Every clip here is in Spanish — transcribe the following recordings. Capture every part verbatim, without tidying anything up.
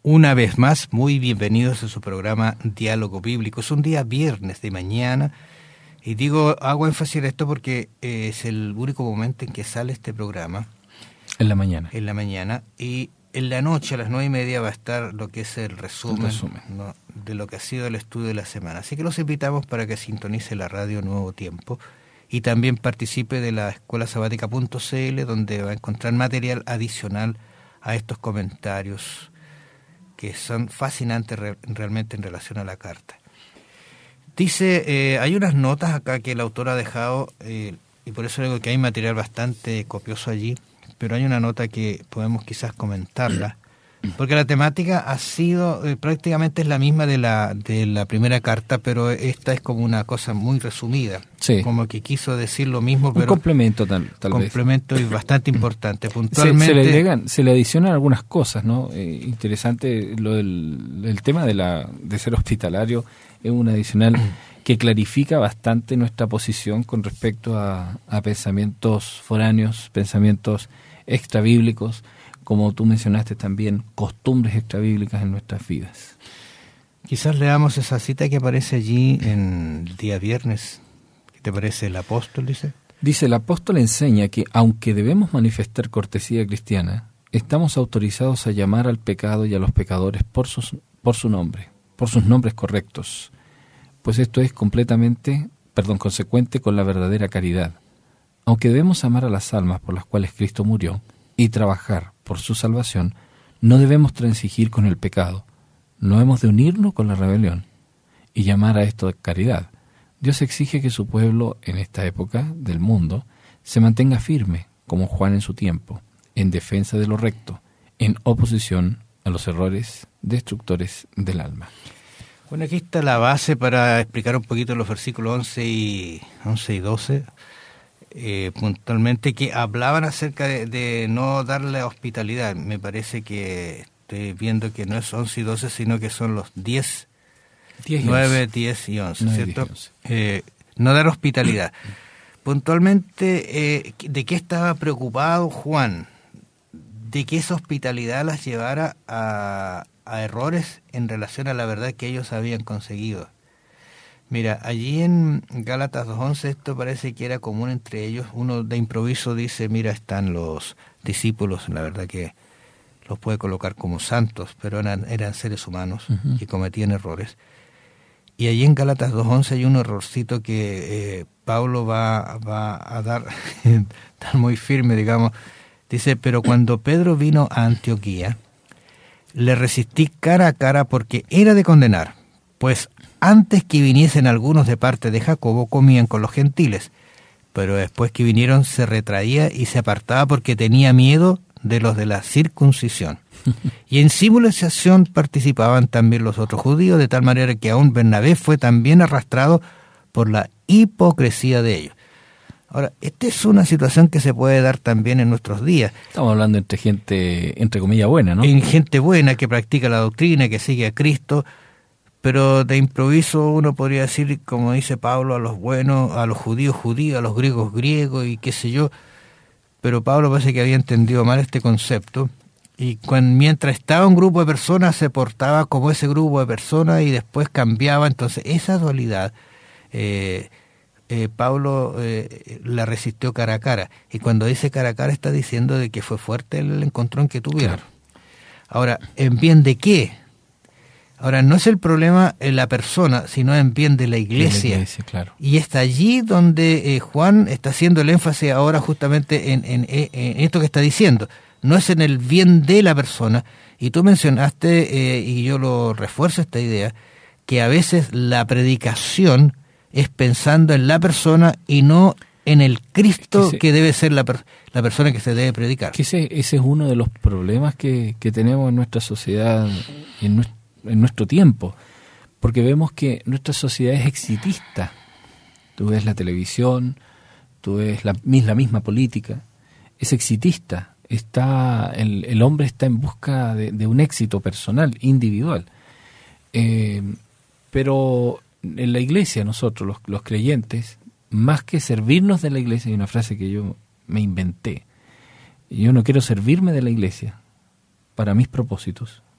Una vez más, muy bienvenidos a su programa Diálogo Bíblico. Es un día viernes de mañana y digo, hago énfasis en esto porque eh, es el único momento en que sale este programa. En la mañana. En la mañana y en la noche a las nueve y media va a estar lo que es el resumen, el resumen. ¿no?, de lo que ha sido el estudio de la semana. Así que los invitamos para que sintonice la radio Nuevo Tiempo y también participe de la escuela sabática punto c l, donde va a encontrar material adicional a estos comentarios que son fascinantes re, realmente en relación a la carta. Dice, eh, hay unas notas acá que el autor ha dejado, eh, y por eso digo que hay material bastante copioso allí, pero hay una nota que podemos quizás comentarla, porque la temática ha sido, eh, prácticamente es la misma de la de la primera carta, pero esta es como una cosa muy resumida, sí. Como que quiso decir lo mismo, pero... Un complemento tal, tal complemento vez. y bastante importante. Puntualmente... Se, se, le, agregan, se le adicionan algunas cosas, ¿no? Eh, interesante lo del el tema de, la, de ser hospitalario, es un adicional que clarifica bastante nuestra posición con respecto a, a pensamientos foráneos, pensamientos extrabíblicos, como tú mencionaste también, costumbres extrabíblicas en nuestras vidas. Quizás leamos esa cita que aparece allí en el día viernes. ¿Qué te parece? El apóstol dice. Dice, el apóstol enseña que, aunque debemos manifestar cortesía cristiana, estamos autorizados a llamar al pecado y a los pecadores por, sus, por su nombre, por sus nombres correctos, pues esto es completamente, perdón, consecuente con la verdadera caridad. Aunque debemos amar a las almas por las cuales Cristo murió y trabajar por su salvación, no debemos transigir con el pecado, no hemos de unirnos con la rebelión y llamar a esto caridad. Dios exige que su pueblo en esta época del mundo se mantenga firme, como Juan en su tiempo, en defensa de lo recto, en oposición a los errores destructores del alma. Bueno, aquí está la base para explicar un poquito los versículos once y doce. Eh, puntualmente, que hablaban acerca de, de no darle hospitalidad. Me parece que estoy viendo que no es once y doce, sino que son los diez, nueve, diez y once, ¿cierto? Eh, no dar hospitalidad. Puntualmente, eh, ¿de qué estaba preocupado Juan? De que esa hospitalidad las llevara a, a errores en relación a la verdad que ellos habían conseguido. Mira, allí en Gálatas dos once esto parece que era común entre ellos. Uno de improviso dice, mira, están los discípulos, la verdad que los puede colocar como santos, pero eran, eran seres humanos uh-huh. que cometían errores. Y allí en Gálatas dos once hay un errorcito que eh, Pablo va, va a dar, tan muy firme, digamos. Dice, pero cuando Pedro vino a Antioquía, le resistí cara a cara porque era de condenar, pues antes que viniesen algunos de parte de Jacobo, comían con los gentiles, pero después que vinieron se retraía y se apartaba porque tenía miedo de los de la circuncisión. Y en simulación participaban también los otros judíos, de tal manera que aún Bernabé fue también arrastrado por la hipocresía de ellos. Ahora, esta es una situación que se puede dar también en nuestros días. Estamos hablando entre gente, entre comillas, buena, ¿no? En gente buena que practica la doctrina, que sigue a Cristo, pero de improviso uno podría decir, como dice Pablo, a los buenos, a los judíos judíos, a los griegos griegos y qué sé yo, pero Pablo parece que había entendido mal este concepto y cuando, mientras estaba un grupo de personas se portaba como ese grupo de personas y después cambiaba. Entonces esa dualidad eh, eh, Pablo eh, la resistió cara a cara, y cuando dice cara a cara está diciendo de que fue fuerte el encontrón que tuvieron. Claro. Ahora, ¿en bien de qué? Ahora, no es el problema en la persona, sino en bien de la iglesia. De la iglesia, claro. Y está allí donde eh, Juan está haciendo el énfasis ahora justamente en, en, en esto que está diciendo. No es en el bien de la persona. Y tú mencionaste, eh, y yo lo refuerzo esta idea, que a veces la predicación es pensando en la persona y no en el Cristo que, se, que debe ser la, per, la persona que se debe predicar. Que ese, ese es uno de los problemas que, que tenemos en nuestra sociedad y en nuestra en nuestro tiempo, porque vemos que nuestra sociedad es exitista. Tú ves la televisión, tú ves la, la misma política, es exitista. Está el, el hombre está en busca de, de un éxito personal, individual. Eh, pero en la iglesia, nosotros, los, los creyentes, más que servirnos de la iglesia, hay una frase que yo me inventé. Yo no quiero servirme de la iglesia para mis propósitos,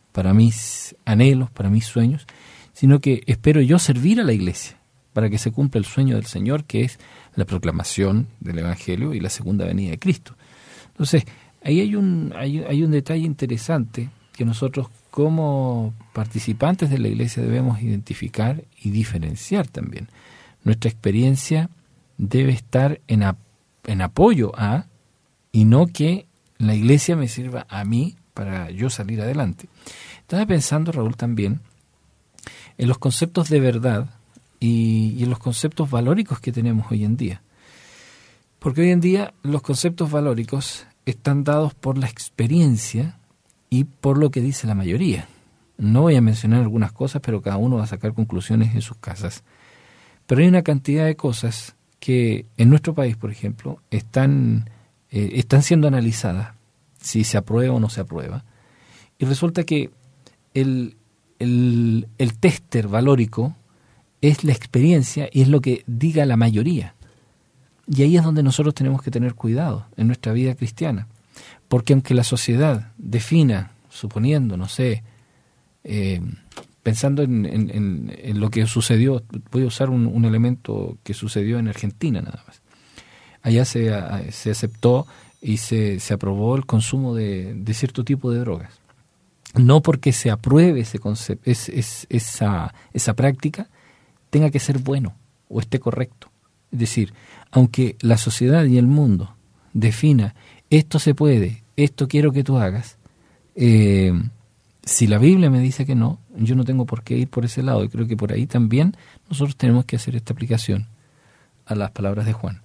para mis anhelos, para mis sueños, sino que espero yo servir a la iglesia para que se cumpla el sueño del Señor, que es la proclamación del Evangelio y la segunda venida de Cristo. Entonces, ahí hay un, hay, hay un detalle interesante que nosotros como participantes de la iglesia debemos identificar y diferenciar también. Nuestra experiencia debe estar en, ap- en apoyo a, y no que la iglesia me sirva a mí para yo salir adelante. Estaba pensando, Raúl, también en los conceptos de verdad y, y en los conceptos valóricos que tenemos hoy en día. Porque hoy en día los conceptos valóricos están dados por la experiencia y por lo que dice la mayoría. No voy a mencionar algunas cosas, pero cada uno va a sacar conclusiones en sus casas. Pero hay una cantidad de cosas que en nuestro país, por ejemplo, están, eh, están siendo analizadas, si se aprueba o no se aprueba. Y resulta que el, el, el tester valórico es la experiencia y es lo que diga la mayoría. Y ahí es donde nosotros tenemos que tener cuidado en nuestra vida cristiana. Porque aunque la sociedad defina, suponiendo, no sé, eh, pensando en, en, en, en lo que sucedió, voy a usar un, un elemento que sucedió en Argentina nada más. Allá se, se aceptó y se, se aprobó el consumo de, de cierto tipo de drogas. No porque se apruebe ese concepto, es, es, esa, esa práctica, tenga que ser bueno o esté correcto. Es decir, aunque la sociedad y el mundo defina esto se puede, esto quiero que tú hagas, eh, si la Biblia me dice que no, yo no tengo por qué ir por ese lado. Y creo que por ahí también nosotros tenemos que hacer esta aplicación a las palabras de Juan.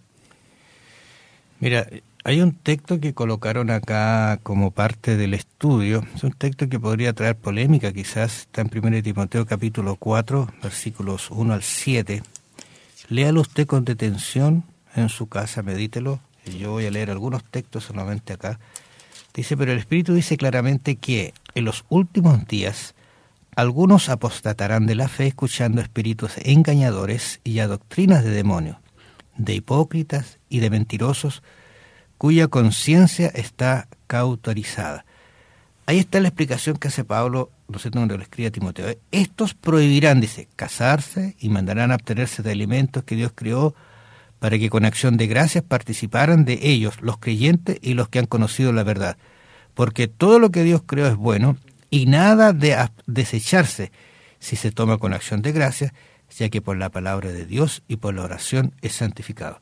Mira, hay un texto que colocaron acá como parte del estudio. Es un texto que podría traer polémica, quizás. Está en primera de Timoteo capítulo cuatro, versículos uno al siete. Léalo usted con detención en su casa, medítelo. Yo voy a leer algunos textos solamente acá. Dice, pero el Espíritu dice claramente que en los últimos días algunos apostatarán de la fe escuchando espíritus engañadores y a doctrinas de demonios, de hipócritas y de mentirosos, cuya conciencia está cauterizada. Ahí está la explicación que hace Pablo, no sé dónde lo escribe a Timoteo. Estos prohibirán, dice, casarse y mandarán a abstenerse de alimentos que Dios creó para que con acción de gracias participaran de ellos los creyentes y los que han conocido la verdad. Porque todo lo que Dios creó es bueno y nada de desecharse si se toma con acción de gracias, ya que por la palabra de Dios y por la oración es santificado.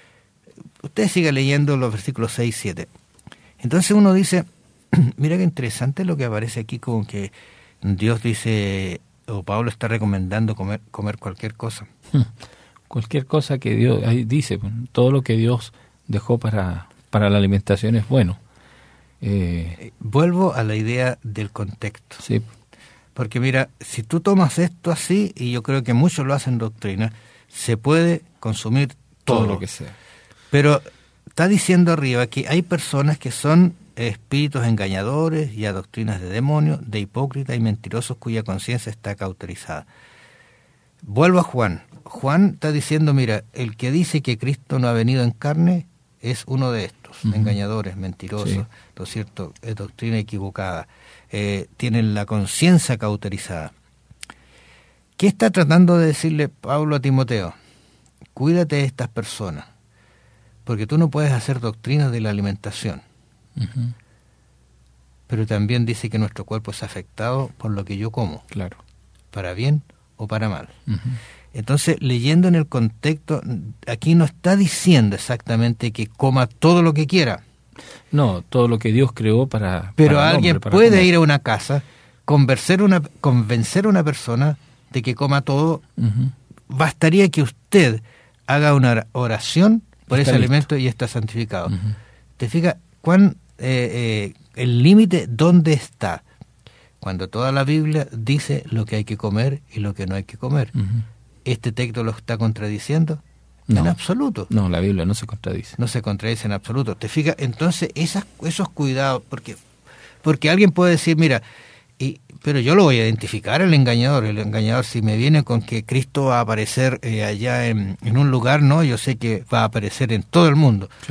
Usted siga leyendo los versículos seis y siete. Entonces uno dice, mira qué interesante lo que aparece aquí, como que Dios dice, o Pablo está recomendando comer, comer cualquier cosa. Cualquier cosa que Dios, ahí dice, todo lo que Dios dejó para, para la alimentación es bueno. Eh, Vuelvo a la idea del contexto. Sí. Porque mira, si tú tomas esto así, y yo creo que muchos lo hacen doctrina, se puede consumir todo, todo lo que sea. Pero está diciendo arriba que hay personas que son espíritus engañadores y a doctrinas de demonios, de hipócritas y mentirosos cuya conciencia está cauterizada. Vuelvo a Juan. Juan está diciendo, mira, el que dice que Cristo no ha venido en carne es uno de estos, uh-huh. engañadores, mentirosos, sí. ¿No es cierto? Es doctrina equivocada. Eh, tienen la conciencia cauterizada. ¿Qué está tratando de decirle Pablo a Timoteo? Cuídate de estas personas, porque tú no puedes hacer doctrinas de la alimentación. Uh-huh. Pero también dice que nuestro cuerpo es afectado por lo que yo como. Claro. Para bien o para mal. Uh-huh. Entonces, leyendo en el contexto, aquí no está diciendo exactamente que coma todo lo que quiera. No, todo lo que Dios creó para... Pero para alguien hombre, para puede comer. ir a una casa, convencer una, convencer a una persona de que coma todo. Uh-huh. Bastaría que usted haga una oración por está ese listo. alimento y está santificado. Uh-huh. ¿Te fijas cuán eh, eh, el límite dónde está? Cuando toda la Biblia dice lo que hay que comer y lo que no hay que comer. Uh-huh. ¿Este texto lo está contradiciendo? No. En absoluto. No, la Biblia no se contradice. No se contradice en absoluto. ¿Te fijas? Entonces, esas, esos cuidados, porque porque alguien puede decir, mira, y, pero yo lo voy a identificar, el engañador. El engañador, si me viene con que Cristo va a aparecer eh, allá en, en un lugar, no, yo sé que va a aparecer en todo el mundo. Claro.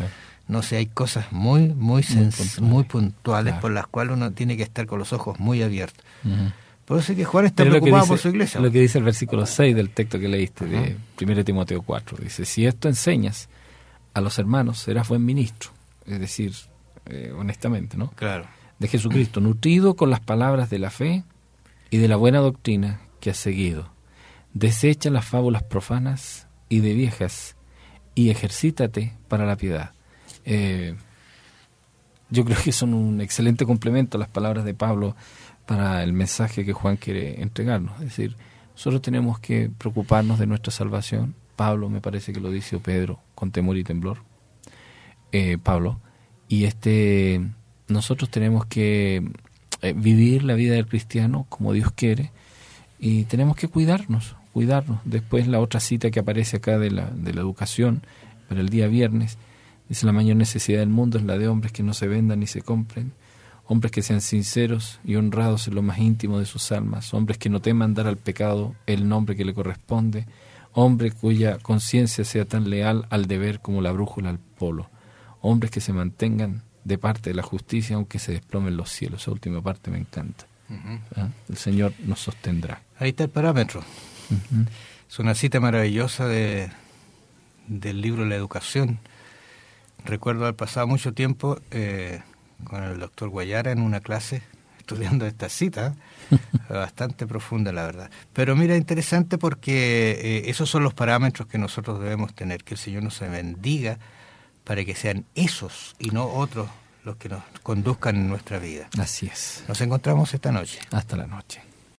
No sé, hay cosas muy, muy, sens- muy puntuales, muy puntuales claro. por las cuales uno tiene que estar con los ojos muy abiertos. Uh-huh. Por eso es que Juan está Pero preocupado dice, por su iglesia. Lo que dice el versículo seis del texto que leíste, uh-huh, de primero Timoteo cuatro, dice, si esto enseñas a los hermanos, serás buen ministro. Es decir, eh, honestamente, ¿no? Claro. De Jesucristo, nutrido con las palabras de la fe y de la buena doctrina que has seguido. Desecha las fábulas profanas y de viejas y ejercítate para la piedad. Eh, yo creo que son un excelente complemento a las palabras de Pablo para el mensaje que Juan quiere entregarnos. Es decir, nosotros tenemos que preocuparnos de nuestra salvación. Pablo, me parece que lo dice Pedro, con temor y temblor. Eh, Pablo. Y este, nosotros tenemos que eh, vivir la vida del cristiano como Dios quiere y tenemos que cuidarnos, cuidarnos. Después la otra cita que aparece acá de la, de la educación para el día viernes, dice la mayor necesidad del mundo es la de hombres que no se vendan ni se compren, hombres que sean sinceros y honrados en lo más íntimo de sus almas, hombres que no teman dar al pecado el nombre que le corresponde, hombre cuya conciencia sea tan leal al deber como la brújula al polo, hombres que se mantengan de parte de la justicia aunque se desplomen los cielos. Esa última parte me encanta. Uh-huh. ¿Ah? El Señor nos sostendrá. Ahí está el parámetro. Uh-huh. Es una cita maravillosa de, del libro La Educación. Recuerdo haber pasado mucho tiempo eh, con el doctor Guayara en una clase estudiando esta cita, bastante profunda la verdad. Pero mira, interesante porque eh, esos son los parámetros que nosotros debemos tener, que el Señor nos bendiga para que sean esos y no otros los que nos conduzcan en nuestra vida. Así es. Nos encontramos esta noche. Hasta la noche.